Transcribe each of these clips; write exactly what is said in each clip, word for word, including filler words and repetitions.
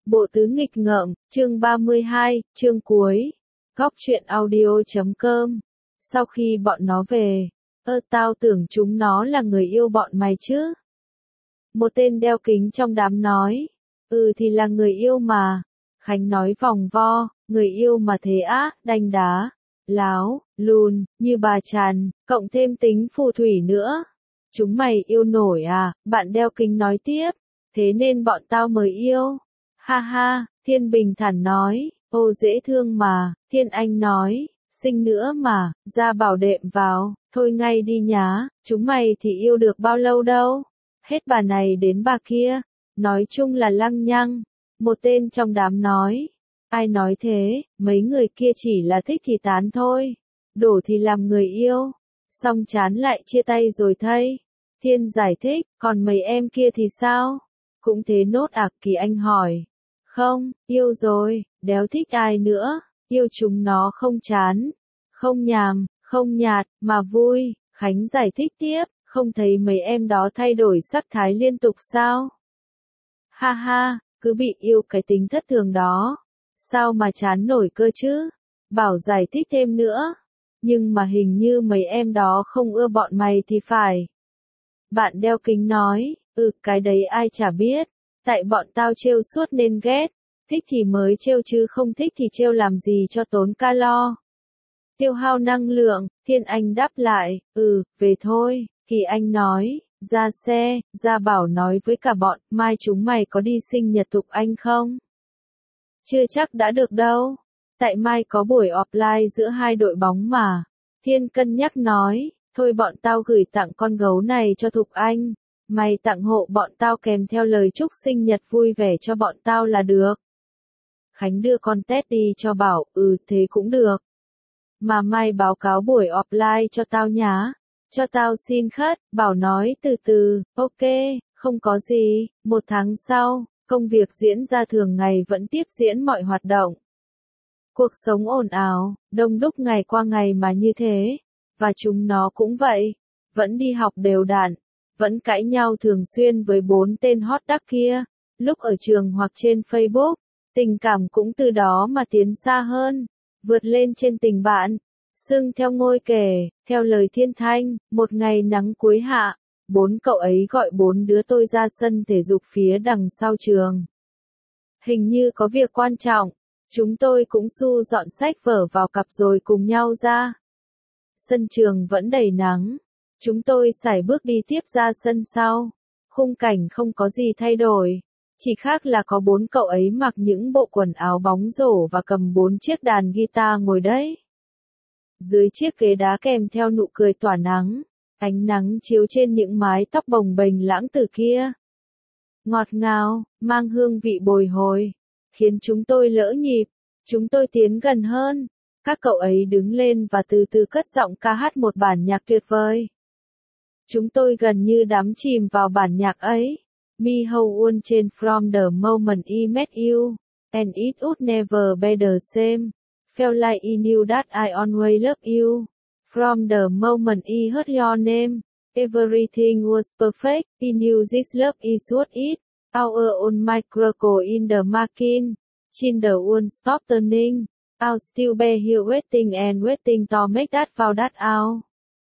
Bộ tứ nghịch ngợm, chương ba mươi hai, chương cuối. Góc truyện audio chấm com. Sau khi bọn nó về, ơ tao tưởng chúng nó là người yêu bọn mày chứ. Một tên đeo kính trong đám nói, ừ thì là người yêu mà. Khánh nói vòng vo, người yêu mà thế á, đanh đá, láo, lùn, như bà Tràn, cộng thêm tính phù thủy nữa. Chúng mày yêu nổi à, bạn đeo kính nói tiếp, thế nên bọn tao mới yêu. Ha ha, Thiên bình thản nói, ô dễ thương mà, Thiên Anh nói, xinh nữa mà, ra bảo đệm vào, thôi ngay đi nhá, chúng mày thì yêu được bao lâu đâu. Hết bà này đến bà kia, nói chung là lăng nhăng. Một tên trong đám nói, ai nói thế, mấy người kia chỉ là thích thì tán thôi, đổ thì làm người yêu, xong chán lại chia tay rồi thay. Thiên giải thích, còn mấy em kia thì sao? Cũng thế nốt à? Kỳ Anh hỏi. Không, yêu rồi, đéo thích ai nữa, yêu chúng nó không chán, không nhàm, không nhạt, mà vui. Khánh giải thích tiếp, không thấy mấy em đó thay đổi sắc thái liên tục sao? Ha ha, cứ bị yêu cái tính thất thường đó, sao mà chán nổi cơ chứ? Bảo giải thích thêm nữa, nhưng mà hình như mấy em đó không ưa bọn mày thì phải. Bạn đeo kính nói, ừ cái đấy ai chả biết, tại bọn tao trêu suốt nên ghét, thích thì mới trêu chứ không thích thì trêu làm gì cho tốn calo. Tiêu hao năng lượng, Thiên Anh đáp lại, ừ, về thôi. Kỳ Anh nói, ra xe, ra bảo nói với cả bọn, mai chúng mày có đi sinh nhật Thục Anh không? Chưa chắc đã được đâu, tại mai có buổi offline giữa hai đội bóng mà. Thiên cân nhắc nói, thôi bọn tao gửi tặng con gấu này cho Thục Anh, mày tặng hộ bọn tao kèm theo lời chúc sinh nhật vui vẻ cho bọn tao là được. Khánh đưa con tét đi cho Bảo, ừ thế cũng được. Mà mai báo cáo buổi offline cho tao nhá. Cho tao xin khất, Bảo nói từ từ, ok, không có gì. Một tháng sau, công việc diễn ra thường ngày vẫn tiếp diễn mọi hoạt động. Cuộc sống ồn ào, đông đúc ngày qua ngày mà như thế. Và chúng nó cũng vậy, vẫn đi học đều đặn, vẫn cãi nhau thường xuyên với bốn tên hot đắc kia, lúc ở trường hoặc trên Facebook, tình cảm cũng từ đó mà tiến xa hơn, vượt lên trên tình bạn. Xưng theo ngôi kể, theo lời Thiên Thanh, một ngày nắng cuối hạ, bốn cậu ấy gọi bốn đứa tôi ra sân thể dục phía đằng sau trường. Hình như có việc quan trọng, chúng tôi cũng su dọn sách vở vào cặp rồi cùng nhau ra. Sân trường vẫn đầy nắng, chúng tôi sải bước đi tiếp ra sân sau. Khung cảnh không có gì thay đổi, chỉ khác là có bốn cậu ấy mặc những bộ quần áo bóng rổ và cầm bốn chiếc đàn guitar ngồi đấy. Dưới chiếc ghế đá kèm theo nụ cười tỏa nắng, ánh nắng chiếu trên những mái tóc bồng bềnh lãng tử kia. Ngọt ngào, mang hương vị bồi hồi, khiến chúng tôi lỡ nhịp, chúng tôi tiến gần hơn. Các cậu ấy đứng lên và từ từ cất giọng ca hát một bản nhạc tuyệt vời. Chúng tôi gần như đắm chìm vào bản nhạc ấy. Me how one change from the moment I met you, and it would never be the same. Felt like I knew that I always loved you. From the moment I heard your name, everything was perfect. I knew this love is worth it. Our own miracle in the making. Children won't stop turning. I'll still be here waiting and waiting to make that vow that out.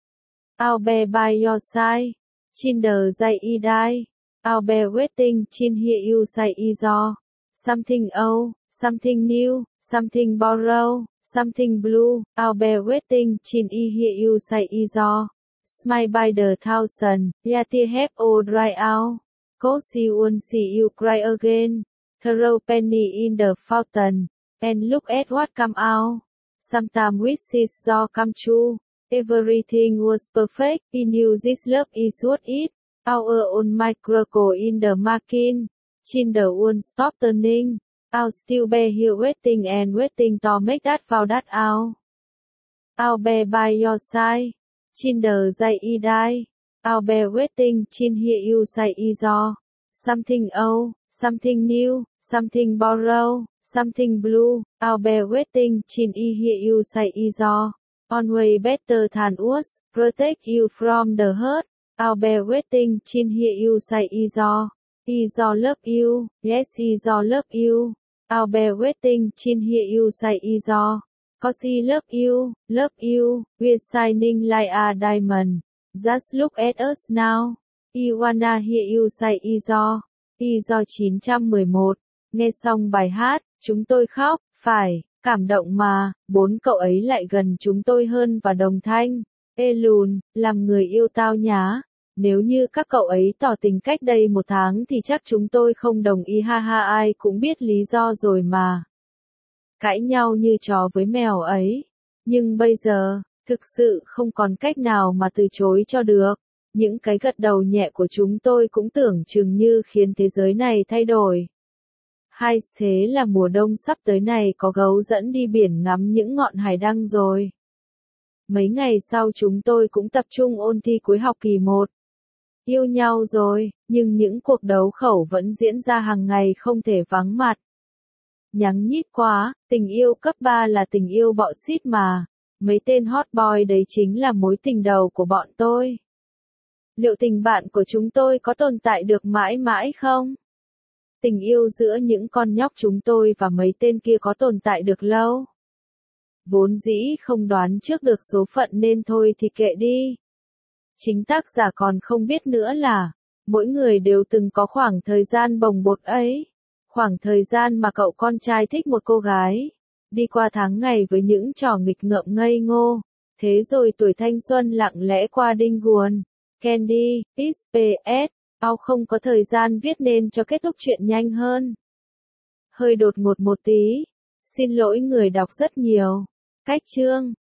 I'll be by your side. Children say I die. I'll be waiting chin hear you say is all. Something old, something new, something borrowed, something blue. I'll be waiting chin I hear you say is all. Smile by the thousand, yeah tear have all dry out. Cause you won't see you cry again. Throw penny in the fountain, and look at what come out. Sometimes wishes all come true. Everything was perfect. I knew this love is worth it. Our own miracle in the making. Children won't stop turning. I'll still be here waiting and waiting to make that vow that out. I'll be by your side. Children say I die. I'll be waiting chin hear you say is all. Something old, something new, something borrowed, something blue. I'll be waiting chin I hear you say is all. Always better than worse, protect you from the hurt. I'll be waiting chin hear you say is all. Iso love you, yes Iso love you. I'll be waiting, chin hear you say Iso. Cause I love you, love you, we're shining like a diamond. Just look at us now. I wanna hear you say Iso. Iso chín một một. Nghe xong bài hát, chúng tôi khóc, phải, cảm động mà, bốn cậu ấy lại gần chúng tôi hơn và đồng thanh. Ê lùn, làm người yêu tao nhá. Nếu như các cậu ấy tỏ tình cách đây một tháng thì chắc chúng tôi không đồng ý, ha ha, ai cũng biết lý do rồi mà. Cãi nhau như chó với mèo ấy. Nhưng bây giờ, thực sự không còn cách nào mà từ chối cho được. Những cái gật đầu nhẹ của chúng tôi cũng tưởng chừng như khiến thế giới này thay đổi. Hay thế là mùa đông sắp tới này có gấu dẫn đi biển ngắm những ngọn hải đăng rồi. Mấy ngày sau chúng tôi cũng tập trung ôn thi cuối học kỳ một. Yêu nhau rồi, nhưng những cuộc đấu khẩu vẫn diễn ra hàng ngày không thể vắng mặt. Nhắng nhít quá, tình yêu cấp ba là tình yêu bọ xít mà. Mấy tên hot boy đấy chính là mối tình đầu của bọn tôi. Liệu tình bạn của chúng tôi có tồn tại được mãi mãi không? Tình yêu giữa những con nhóc chúng tôi và mấy tên kia có tồn tại được lâu? Vốn dĩ không đoán trước được số phận nên thôi thì kệ đi. Chính tác giả còn không biết nữa là, mỗi người đều từng có khoảng thời gian bồng bột ấy. Khoảng thời gian mà cậu con trai thích một cô gái. Đi qua tháng ngày với những trò nghịch ngợm ngây ngô. Thế rồi tuổi thanh xuân lặng lẽ qua đinh guồn. Candy, ích pê ét, ao không có thời gian viết nên cho kết thúc chuyện nhanh hơn. Hơi đột ngột một tí. Xin lỗi người đọc rất nhiều. Cách chương